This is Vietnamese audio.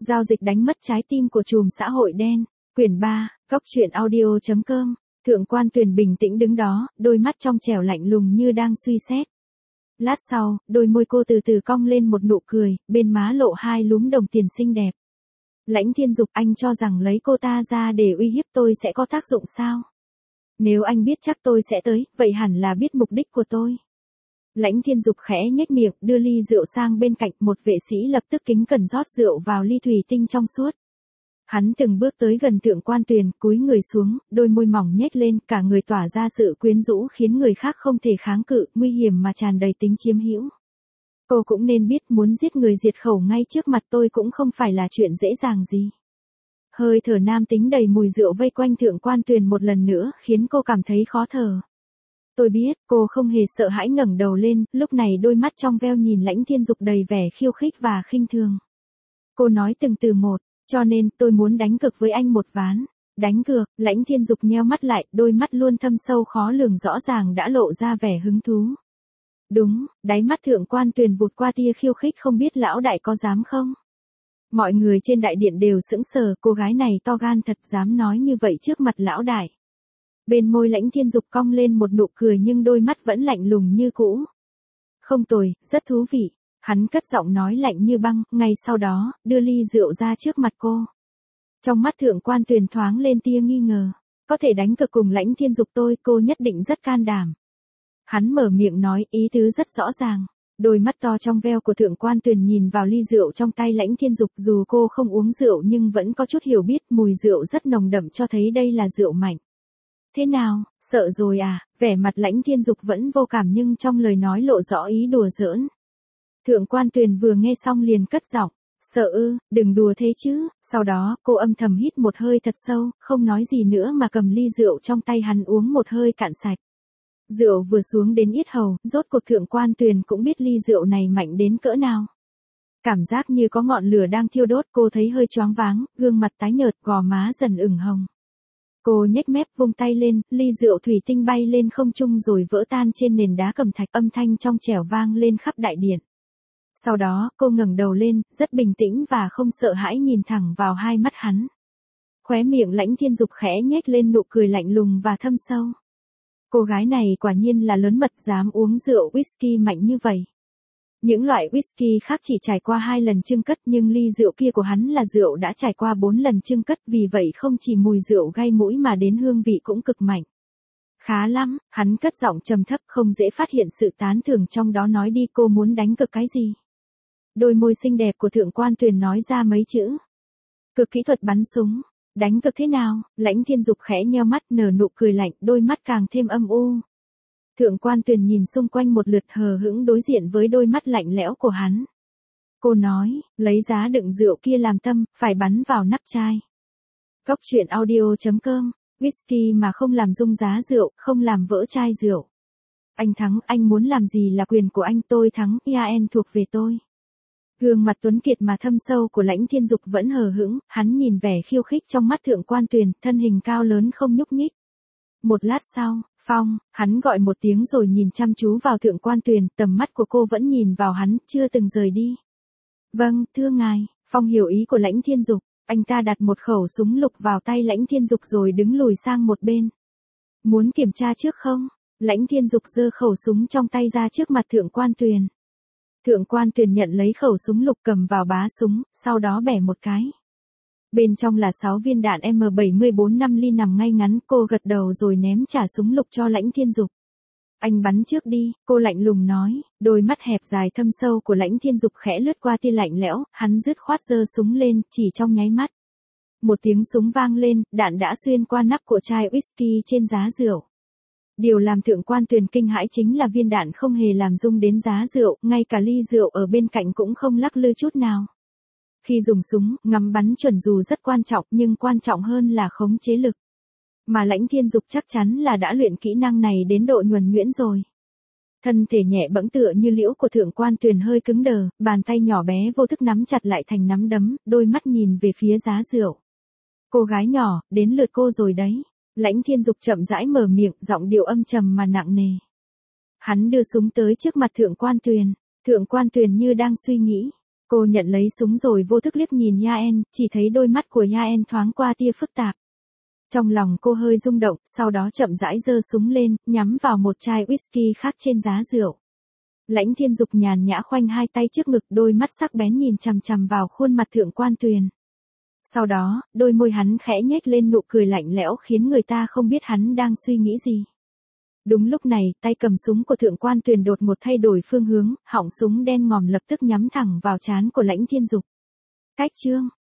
Giao dịch đánh mất trái tim của trùm xã hội đen. Quyển 3, coctruyện.audio.com. Thượng quan Tuyền bình tĩnh đứng đó, đôi mắt trong trẻo lạnh lùng như đang suy xét. Lát sau, đôi môi cô từ từ cong lên một nụ cười, bên má lộ hai lúm đồng tiền xinh đẹp. Lãnh Thiên Dục, anh cho rằng lấy cô ta ra để uy hiếp tôi sẽ có tác dụng sao? Nếu anh biết chắc tôi sẽ tới, vậy hẳn là biết mục đích của tôi. Lãnh Thiên Dục khẽ nhếch miệng, đưa ly rượu sang bên cạnh, một vệ sĩ lập tức kính cẩn rót rượu vào ly thủy tinh trong suốt. Hắn từng bước tới gần Thượng quan Tuyền, cúi người xuống, đôi môi mỏng nhếch lên, cả người tỏa ra sự quyến rũ khiến người khác không thể kháng cự, nguy hiểm mà tràn đầy tính chiếm hữu. Cô cũng nên biết muốn giết người diệt khẩu ngay trước mặt tôi cũng không phải là chuyện dễ dàng gì. Hơi thở nam tính đầy mùi rượu vây quanh Thượng quan Tuyền một lần nữa, khiến cô cảm thấy khó thở. Tôi biết, cô không hề sợ hãi ngẩng đầu lên, lúc này đôi mắt trong veo nhìn Lãnh Thiên Dục đầy vẻ khiêu khích và khinh thường. Cô nói từng từ một, cho nên tôi muốn đánh cược với anh một ván. Đánh cược, Lãnh Thiên Dục nheo mắt lại, đôi mắt luôn thâm sâu khó lường rõ ràng đã lộ ra vẻ hứng thú. Đúng, đáy mắt Thượng quan Tuyền vụt qua tia khiêu khích, không biết lão đại có dám không? Mọi người trên đại điện đều sững sờ, cô gái này to gan thật, dám nói như vậy trước mặt lão đại. Bên môi Lãnh Thiên Dục cong lên một nụ cười nhưng đôi mắt vẫn lạnh lùng như cũ. Không tồi, rất thú vị. Hắn cất giọng nói lạnh như băng, ngay sau đó, đưa ly rượu ra trước mặt cô. Trong mắt Thượng quan Tuyền thoáng lên tia nghi ngờ. Có thể đánh cược cùng Lãnh Thiên Dục tôi, cô nhất định rất can đảm. Hắn mở miệng nói, ý tứ rất rõ ràng. Đôi mắt to trong veo của Thượng quan Tuyền nhìn vào ly rượu trong tay Lãnh Thiên Dục, dù cô không uống rượu nhưng vẫn có chút hiểu biết, mùi rượu rất nồng đậm cho thấy đây là rượu mạnh. Thế nào, sợ rồi à? Vẻ mặt Lãnh Thiên Dục vẫn vô cảm nhưng trong lời nói lộ rõ ý đùa giỡn. Thượng quan Tuyền vừa nghe xong liền cất giọng, sợ ư, đừng đùa thế chứ. Sau đó, cô âm thầm hít một hơi thật sâu, không nói gì nữa mà cầm ly rượu trong tay hắn uống một hơi cạn sạch. Rượu vừa xuống đến yết hầu, rốt cuộc Thượng quan Tuyền cũng biết ly rượu này mạnh đến cỡ nào. Cảm giác như có ngọn lửa đang thiêu đốt, cô thấy hơi choáng váng, gương mặt tái nhợt, gò má dần ửng hồng. Cô nhếch mép vung tay lên, ly rượu thủy tinh bay lên không trung rồi vỡ tan trên nền đá cẩm thạch, âm thanh trong trẻo vang lên khắp đại điện. Sau đó, cô ngẩng đầu lên, rất bình tĩnh và không sợ hãi nhìn thẳng vào hai mắt hắn. Khóe miệng Lãnh Thiên Dục khẽ nhếch lên nụ cười lạnh lùng và thâm sâu. Cô gái này quả nhiên là lớn mật, dám uống rượu whisky mạnh như vậy. Những loại whisky khác chỉ trải qua 2 lần chưng cất nhưng ly rượu kia của hắn là rượu đã trải qua 4 lần chưng cất, vì vậy không chỉ mùi rượu gây mũi mà đến hương vị cũng cực mạnh. Khá lắm, hắn cất giọng trầm thấp, không dễ phát hiện sự tán thưởng trong đó, nói đi, cô muốn đánh cược cái gì? Đôi môi xinh đẹp của Thượng quan Tuyền nói ra mấy chữ. Cực kỹ thuật bắn súng. Đánh cược thế nào? Lãnh Thiên Dục khẽ nheo mắt, nở nụ cười lạnh, đôi mắt càng thêm âm u. Thượng quan Tuyền nhìn xung quanh một lượt, hờ hững đối diện với đôi mắt lạnh lẽo của hắn. Cô nói, lấy giá đựng rượu kia làm tâm, phải bắn vào nắp chai. Coctruyện.audio.com. Whisky mà không làm rung giá rượu, không làm vỡ chai rượu. Anh thắng, anh muốn làm gì là quyền của anh, tôi thắng, IAN thuộc về tôi. Gương mặt tuấn kiệt mà thâm sâu của Lãnh Thiên Dục vẫn hờ hững, hắn nhìn vẻ khiêu khích trong mắt Thượng quan Tuyền, thân hình cao lớn không nhúc nhích. Một lát sau, Phong, hắn gọi một tiếng rồi nhìn chăm chú vào Thượng quan Tuyền, tầm mắt của cô vẫn nhìn vào hắn, chưa từng rời đi. Vâng, thưa ngài. Phong hiểu ý của Lãnh Thiên Dục, anh ta đặt một khẩu súng lục vào tay Lãnh Thiên Dục rồi đứng lùi sang một bên. Muốn kiểm tra trước không? Lãnh Thiên Dục giơ khẩu súng trong tay ra trước mặt Thượng quan Tuyền. Thượng quan Tuyền nhận lấy khẩu súng lục, cầm vào bá súng, sau đó bẻ một cái. Bên trong là 6 viên đạn M74-5 ly nằm ngay ngắn, cô gật đầu rồi ném trả súng lục cho Lãnh Thiên Dục. Anh bắn trước đi, cô lạnh lùng nói, đôi mắt hẹp dài thâm sâu của Lãnh Thiên Dục khẽ lướt qua tia lạnh lẽo, hắn dứt khoát giơ súng lên, chỉ trong nháy mắt. Một tiếng súng vang lên, đạn đã xuyên qua nắp của chai whisky trên giá rượu. Điều làm Thượng quan Tuyền kinh hãi chính là viên đạn không hề làm rung đến giá rượu, ngay cả ly rượu ở bên cạnh cũng không lắc lư chút nào. Khi dùng súng, ngắm bắn chuẩn dù rất quan trọng nhưng quan trọng hơn là khống chế lực. Mà Lãnh Thiên Dục chắc chắn là đã luyện kỹ năng này đến độ nhuần nhuyễn rồi. Thân thể nhẹ bẫng tựa như liễu của Thượng quan Tuyền hơi cứng đờ, bàn tay nhỏ bé vô thức nắm chặt lại thành nắm đấm, đôi mắt nhìn về phía giá rượu. Cô gái nhỏ, đến lượt cô rồi đấy. Lãnh Thiên Dục chậm rãi mở miệng, giọng điệu âm trầm mà nặng nề. Hắn đưa súng tới trước mặt Thượng quan Tuyền. Thượng quan Tuyền như đang suy nghĩ. Cô nhận lấy súng rồi vô thức liếc nhìn Yaen, chỉ thấy đôi mắt của Yaen thoáng qua tia phức tạp. Trong lòng cô hơi rung động, sau đó chậm rãi giơ súng lên, nhắm vào một chai whisky khác trên giá rượu. Lãnh Thiên Dục nhàn nhã khoanh hai tay trước ngực, đôi mắt sắc bén nhìn chằm chằm vào khuôn mặt Thượng Quan Tuyền. Sau đó, đôi môi hắn khẽ nhếch lên nụ cười lạnh lẽo khiến người ta không biết hắn đang suy nghĩ gì. Đúng lúc này, tay cầm súng của Thượng Quan Tuyền đột ngột thay đổi phương hướng, họng súng đen ngòm lập tức nhắm thẳng vào trán của Lãnh Thiên Dục. Cách chương